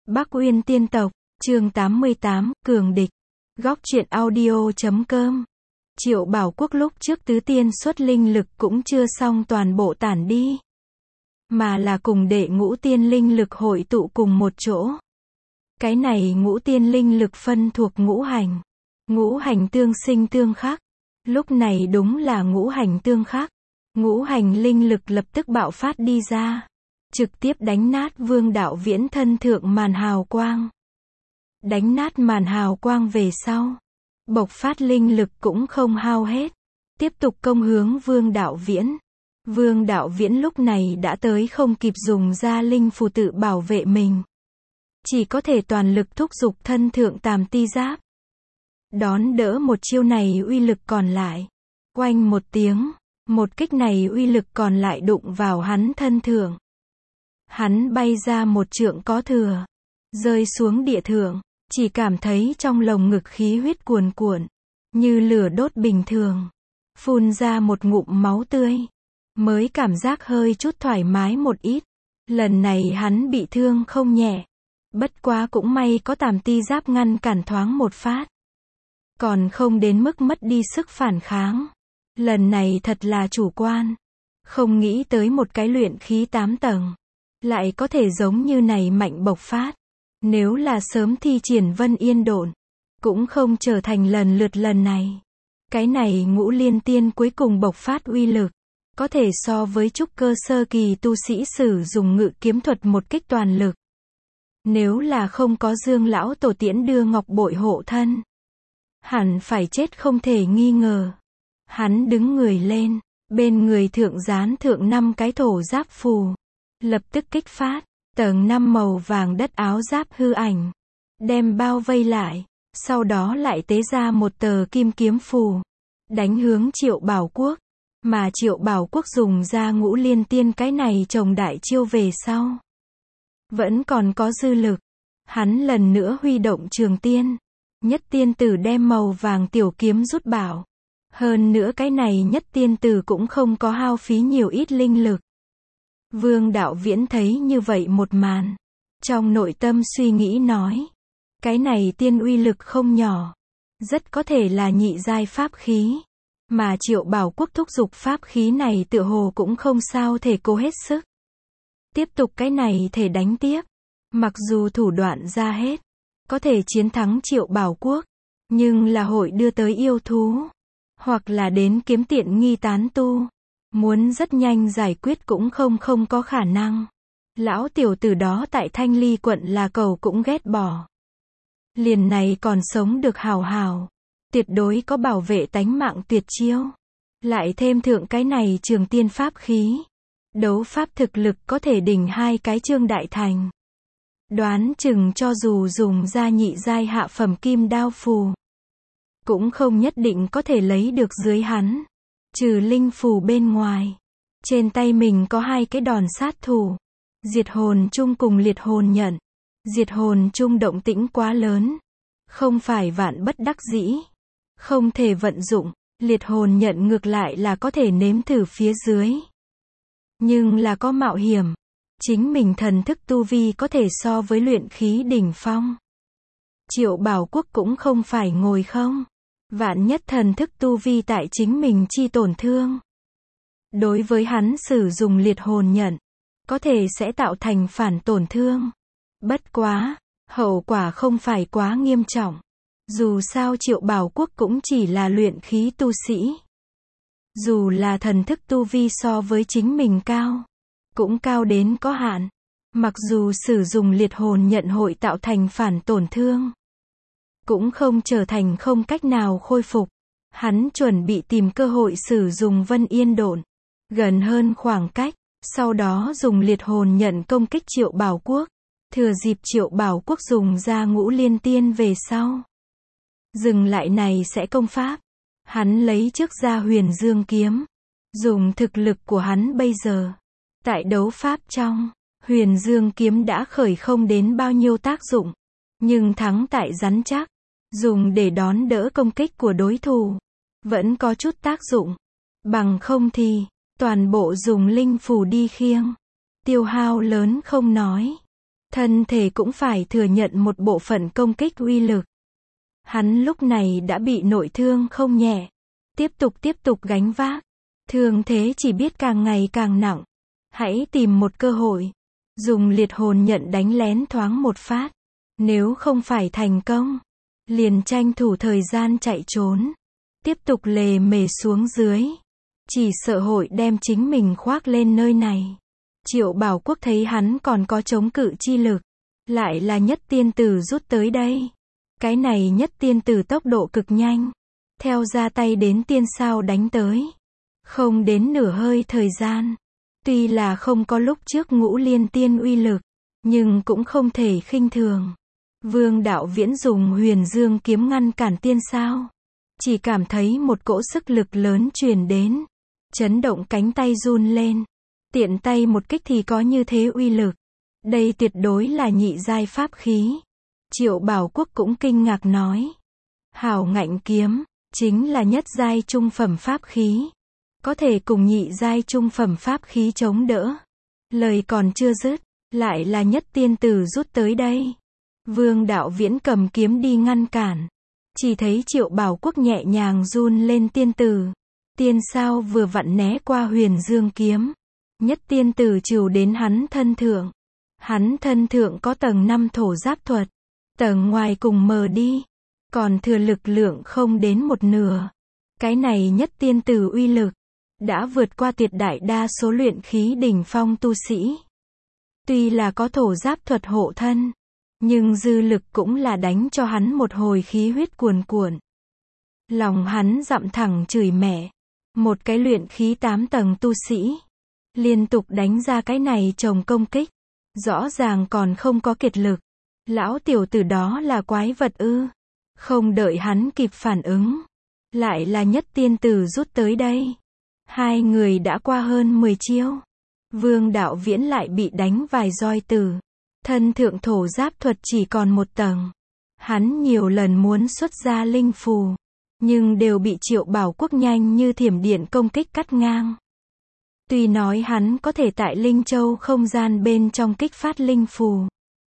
Bắc Uyên Tiên Tộc, chương 88, Cường Địch. Góc truyện audio.com. Triệu Bảo Quốc lúc trước tứ tiên xuất linh lực cũng chưa xong toàn bộ tản đi, mà là cùng đệ ngũ tiên linh lực hội tụ cùng một chỗ. Cái này ngũ tiên linh lực phân thuộc ngũ hành. Ngũ hành tương sinh tương khắc. Lúc này đúng là ngũ hành tương khắc. Ngũ hành linh lực lập tức bạo phát đi ra, trực tiếp đánh nát Vương Đạo Viễn thân thượng màn hào quang. Đánh nát màn hào quang về sau, bộc phát linh lực cũng không hao hết, tiếp tục công hướng Vương Đạo Viễn. Vương Đạo Viễn lúc này đã tới không kịp dùng ra linh phù tự bảo vệ mình, chỉ có thể toàn lực thúc giục thân thượng tam ti giáp, đón đỡ một chiêu này uy lực còn lại. Oanh một tiếng, một kích này uy lực còn lại đụng vào hắn thân thượng. Hắn bay ra một trượng có thừa, rơi xuống địa thượng, chỉ cảm thấy trong lồng ngực khí huyết cuồn cuộn, như lửa đốt bình thường, phun ra một ngụm máu tươi, mới cảm giác hơi chút thoải mái một ít. Lần này hắn bị thương không nhẹ, bất quá cũng may có tam ti giáp ngăn cản thoáng một phát, còn không đến mức mất đi sức phản kháng. Lần này thật là chủ quan, không nghĩ tới một cái luyện khí 8 tầng, lại có thể giống như này mạnh bộc phát. Nếu là sớm thi triển Vân Yên Độn, cũng không trở thành lần lượt lần này. Cái này ngũ liên tiên cuối cùng bộc phát uy lực, có thể so với trúc cơ sơ kỳ tu sĩ sử dụng ngự kiếm thuật một kích toàn lực. Nếu là không có Dương lão tổ tiễn đưa ngọc bội hộ thân, hẳn phải chết không thể nghi ngờ. Hắn đứng người lên, bên người thượng dán thượng 5 cái thổ giáp phù, lập tức kích phát, tầng 5 màu vàng đất áo giáp hư ảnh, đem bao vây lại, sau đó lại tế ra một tờ kim kiếm phù, đánh hướng Triệu Bảo Quốc, mà Triệu Bảo Quốc dùng ra ngũ liên tiên cái này trồng đại chiêu về sau, vẫn còn có dư lực. Hắn lần nữa huy động trường tiên, nhất tiên tử đem màu vàng tiểu kiếm rút bảo. Hơn nữa cái này nhất tiên tử cũng không có hao phí nhiều ít linh lực. Vương Đạo Viễn thấy như vậy một màn, trong nội tâm suy nghĩ nói, cái này tiên uy lực không nhỏ, rất có thể là nhị giai pháp khí, mà Triệu Bảo Quốc thúc giục pháp khí này tựa hồ cũng không sao thể cố hết sức. Tiếp tục cái này thể đánh tiếp, mặc dù thủ đoạn ra hết, có thể chiến thắng Triệu Bảo Quốc, nhưng là hội đưa tới yêu thú, hoặc là đến kiếm tiện nghi tán tu, muốn rất nhanh giải quyết cũng không có khả năng. Lão tiểu tử đó tại Thanh Ly quận là cầu cũng ghét bỏ. Liền này còn sống được hào hào, tuyệt đối có bảo vệ tánh mạng tuyệt chiêu. Lại thêm thượng cái này trường tiên pháp khí, đấu pháp thực lực có thể đỉnh 2 cái Trương Đại Thành. Đoán chừng cho dù dùng ra nhị giai hạ phẩm kim đao phù, cũng không nhất định có thể lấy được dưới hắn. Trừ linh phù bên ngoài, trên tay mình có 2 cái đòn sát thủ, diệt hồn chung cùng liệt hồn nhận. Diệt hồn chung động tĩnh quá lớn, không phải vạn bất đắc dĩ, không thể vận dụng. Liệt hồn nhận ngược lại là có thể nếm thử phía dưới, nhưng là có mạo hiểm. Chính mình thần thức tu vi có thể so với luyện khí đỉnh phong. Triệu Bảo Quốc cũng không phải ngồi không, vạn nhất thần thức tu vi tại chính mình chi tổn thương. Đối với hắn sử dụng liệt hồn nhận, có thể sẽ tạo thành phản tổn thương. Bất quá, hậu quả không phải quá nghiêm trọng. Dù sao Triệu Bảo Quốc cũng chỉ là luyện khí tu sĩ. Dù là thần thức tu vi so với chính mình cao, cũng cao đến có hạn. Mặc dù sử dụng liệt hồn nhận hội tạo thành phản tổn thương, cũng không trở thành không cách nào khôi phục. Hắn chuẩn bị tìm cơ hội sử dụng Vân Yên Độn, gần hơn khoảng cách, sau đó dùng liệt hồn nhận công kích Triệu Bảo Quốc. Thừa dịp Triệu Bảo Quốc dùng ra ngũ liên tiên về sau, dừng lại này sẽ công pháp. Hắn lấy trước ra Huyền Dương kiếm, dùng thực lực của hắn bây giờ, tại đấu pháp trong, Huyền Dương kiếm đã khởi không đến bao nhiêu tác dụng, nhưng thắng tại rắn chắc, dùng để đón đỡ công kích của đối thủ, vẫn có chút tác dụng. Bằng không thì, toàn bộ dùng linh phù đi khiêng, tiêu hao lớn không nói, thân thể cũng phải thừa nhận một bộ phận công kích uy lực. Hắn lúc này đã bị nội thương không nhẹ. Tiếp tục gánh vác. Thương thế chỉ biết càng ngày càng nặng. Hãy tìm một cơ hội. Dùng liệt hồn nhận đánh lén thoáng một phát. Nếu không phải thành công, liền tranh thủ thời gian chạy trốn. Tiếp tục lề mề xuống dưới. Chỉ sợ hội đem chính mình khoác lên nơi này. Triệu Bảo Quốc thấy hắn còn có chống cự chi lực. Lại là nhất tiên tử rút tới đây. Cái này nhất tiên tử tốc độ cực nhanh. Theo ra tay đến tiên sao đánh tới. Không đến nửa hơi thời gian. Tuy là không có lúc trước ngũ liên tiên uy lực. Nhưng cũng không thể khinh thường. Vương Đạo Viễn dùng huyền dương kiếm ngăn cản tiên sao. Chỉ cảm thấy một cỗ sức lực lớn truyền đến. Chấn động cánh tay run lên. Tiện tay một kích thì có như thế uy lực. Đây tuyệt đối là nhị giai pháp khí. Triệu Bảo Quốc cũng kinh ngạc nói. Hảo ngạnh kiếm, chính là nhất giai trung phẩm pháp khí. Có thể cùng nhị giai trung phẩm pháp khí chống đỡ. Lời còn chưa dứt, lại là nhất tiên tử rút tới đây. Vương Đạo Viễn cầm kiếm đi ngăn cản. Chỉ thấy Triệu Bảo Quốc nhẹ nhàng run lên tiên tử. Tiên sao vừa vặn né qua huyền dương kiếm. Nhất tiên tử trừ đến hắn thân thượng. Hắn thân thượng có tầng 5 thổ giáp thuật. Tầng ngoài cùng mờ đi. Còn thừa lực lượng không đến một nửa. Cái này nhất tiên tử uy lực. Đã vượt qua tuyệt đại đa số luyện khí đỉnh phong tu sĩ. Tuy là có thổ giáp thuật hộ thân. Nhưng dư lực cũng là đánh cho hắn một hồi khí huyết cuồn cuộn. Lòng hắn dặm thẳng chửi mẹ. Một cái luyện khí 8 tầng tu sĩ. Liên tục đánh ra cái này chồng công kích. Rõ ràng còn không có kiệt lực. Lão tiểu tử đó là quái vật ư. Không đợi hắn kịp phản ứng. Lại là nhất tiên tử rút tới đây. Hai người đã qua hơn 10 chiêu. Vương Đạo Viễn lại bị đánh vài roi tử. Thân thượng thổ giáp thuật chỉ còn một tầng. Hắn nhiều lần muốn xuất ra linh phù. Nhưng đều bị Triệu Bảo Quốc nhanh như thiểm điện công kích cắt ngang. Tuy nói hắn có thể tại Linh Châu không gian bên trong kích phát linh phù.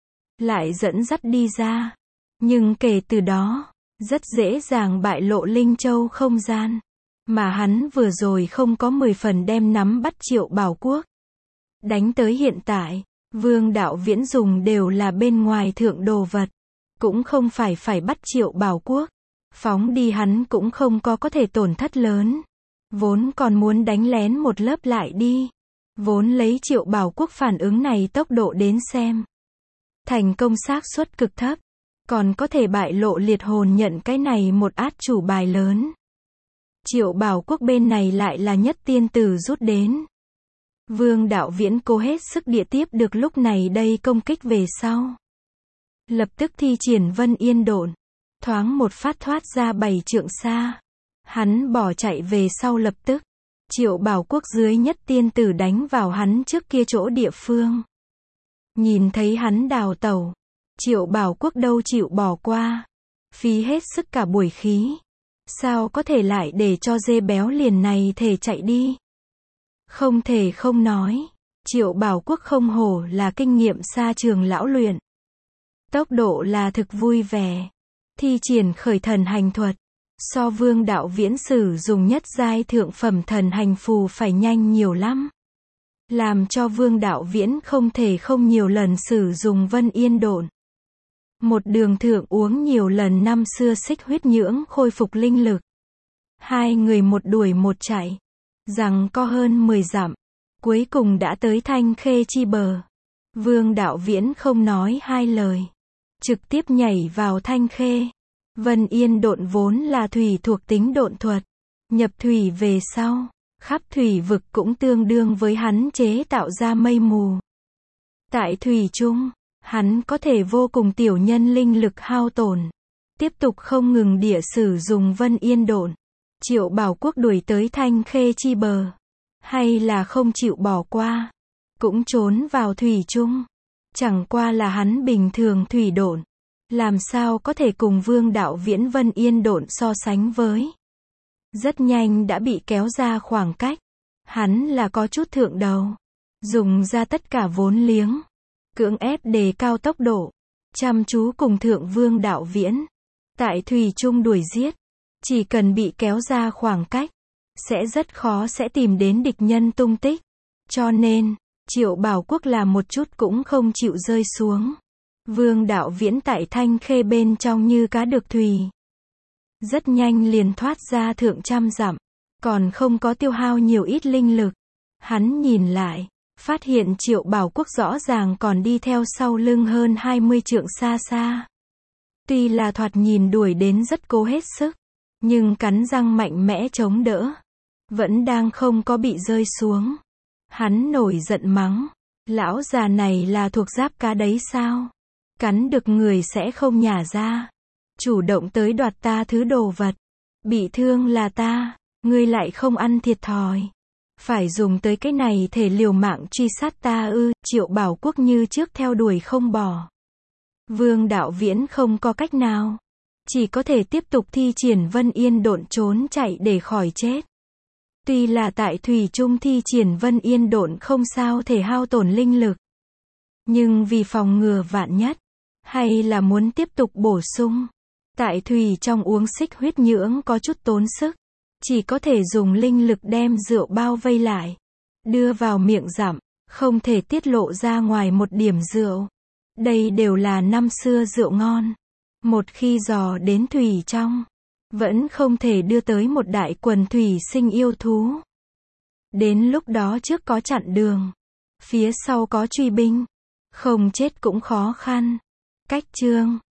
Lại dẫn dắt đi ra. Nhưng kể từ đó, rất dễ dàng bại lộ Linh Châu không gian. Mà hắn vừa rồi không có 10 phần đem nắm bắt Triệu Bảo Quốc. Đánh tới hiện tại, Vương Đạo Viễn dùng đều là bên ngoài thượng đồ vật. Cũng không phải bắt Triệu Bảo Quốc. Phóng đi hắn cũng không có thể tổn thất lớn. Vốn còn muốn đánh lén một lớp lại đi. Vốn lấy Triệu Bảo Quốc phản ứng này tốc độ đến xem. Thành công xác suất cực thấp. Còn có thể bại lộ liệt hồn nhận cái này một át chủ bài lớn. Triệu Bảo Quốc bên này lại là nhất tiên tử rút đến. Vương Đạo Viễn cố hết sức địa tiếp được lúc này đây công kích về sau. Lập tức thi triển Vân Yên Độn. Thoáng một phát thoát ra 7 trượng xa. Hắn bỏ chạy về sau lập tức. Triệu Bảo Quốc dưới nhất tiên tử đánh vào hắn trước kia chỗ địa phương. Nhìn thấy hắn đào tẩu. Triệu Bảo Quốc đâu chịu bỏ qua. Phí hết sức cả buổi khí. Sao có thể lại để cho dê béo liền này thể chạy đi. Không thể không nói. Triệu Bảo Quốc không hổ là kinh nghiệm xa trường lão luyện. Tốc độ là thực vui vẻ. Thi triển khởi thần hành thuật. So Vương Đạo Viễn sử dùng nhất giai thượng phẩm thần hành phù phải nhanh nhiều lắm. Làm cho Vương Đạo Viễn không thể không nhiều lần sử dụng Vân Yên Độn. Một đường thượng uống nhiều lần năm xưa xích huyết nhưỡng khôi phục linh lực. Hai người một đuổi một chạy. Rằng có hơn 10 dặm. Cuối cùng đã tới Thanh Khê chi bờ. Vương Đạo Viễn không nói hai lời. Trực tiếp nhảy vào Thanh Khê. Vân Yên Độn vốn là thủy thuộc tính độn thuật. Nhập thủy về sau. Khắp thủy vực cũng tương đương với hắn chế tạo ra mây mù. Tại thủy trung. Hắn có thể vô cùng tiểu nhân linh lực hao tổn. Tiếp tục không ngừng địa sử dùng Vân Yên Độn. Triệu Bảo Quốc đuổi tới Thanh Khê chi bờ. Hay là không chịu bỏ qua. Cũng trốn vào thủy trung. Chẳng qua là hắn bình thường thủy độn. Làm sao có thể cùng Vương Đạo Viễn Vân Yên Độn so sánh với. Rất nhanh đã bị kéo ra khoảng cách. Hắn là có chút thượng đầu. Dùng ra tất cả vốn liếng. cưỡng ép đề cao tốc độ, chăm chú cùng Thượng Vương Đạo Viễn. Tại thủy chung đuổi giết, chỉ cần bị kéo ra khoảng cách, sẽ rất khó sẽ tìm đến địch nhân tung tích. Cho nên, Triệu Bảo Quốc là một chút cũng không chịu rơi xuống. Vương Đạo Viễn tại Thanh Khê bên trong như cá được thủy. Rất nhanh liền thoát ra thượng trăm dặm, còn không có tiêu hao nhiều ít linh lực. Hắn nhìn lại, phát hiện Triệu Bảo Quốc rõ ràng còn đi theo sau lưng hơn 20 trượng xa xa. Tuy là thoạt nhìn đuổi đến rất cố hết sức, nhưng cắn răng mạnh mẽ chống đỡ, vẫn đang không có bị rơi xuống. Hắn nổi giận mắng, lão già này là thuộc giáp cá đấy sao? Cắn được người sẽ không nhả ra, chủ động tới đoạt ta thứ đồ vật, bị thương là ta, ngươi lại không ăn thiệt thòi. Phải dùng tới cái này thể liều mạng truy sát ta ư? Triệu Bảo Quốc như trước theo đuổi không bỏ. Vương Đạo Viễn không có cách nào, chỉ có thể tiếp tục thi triển Vân Yên Độn trốn chạy để khỏi chết. Tuy là tại thủy chung thi triển Vân Yên Độn không sao thể hao tổn linh lực, nhưng vì phòng ngừa vạn nhất, hay là muốn tiếp tục bổ sung. Tại thủy trong uống xích huyết nhưỡng có chút tốn sức, chỉ có thể dùng linh lực đem rượu bao vây lại, đưa vào miệng dặm, không thể tiết lộ ra ngoài một điểm rượu. Đây đều là năm xưa rượu ngon. Một khi dò đến thủy trong, vẫn không thể đưa tới một đại quần thủy sinh yêu thú. Đến lúc đó trước có chặn đường, phía sau có truy binh, không chết cũng khó khăn. Cách chương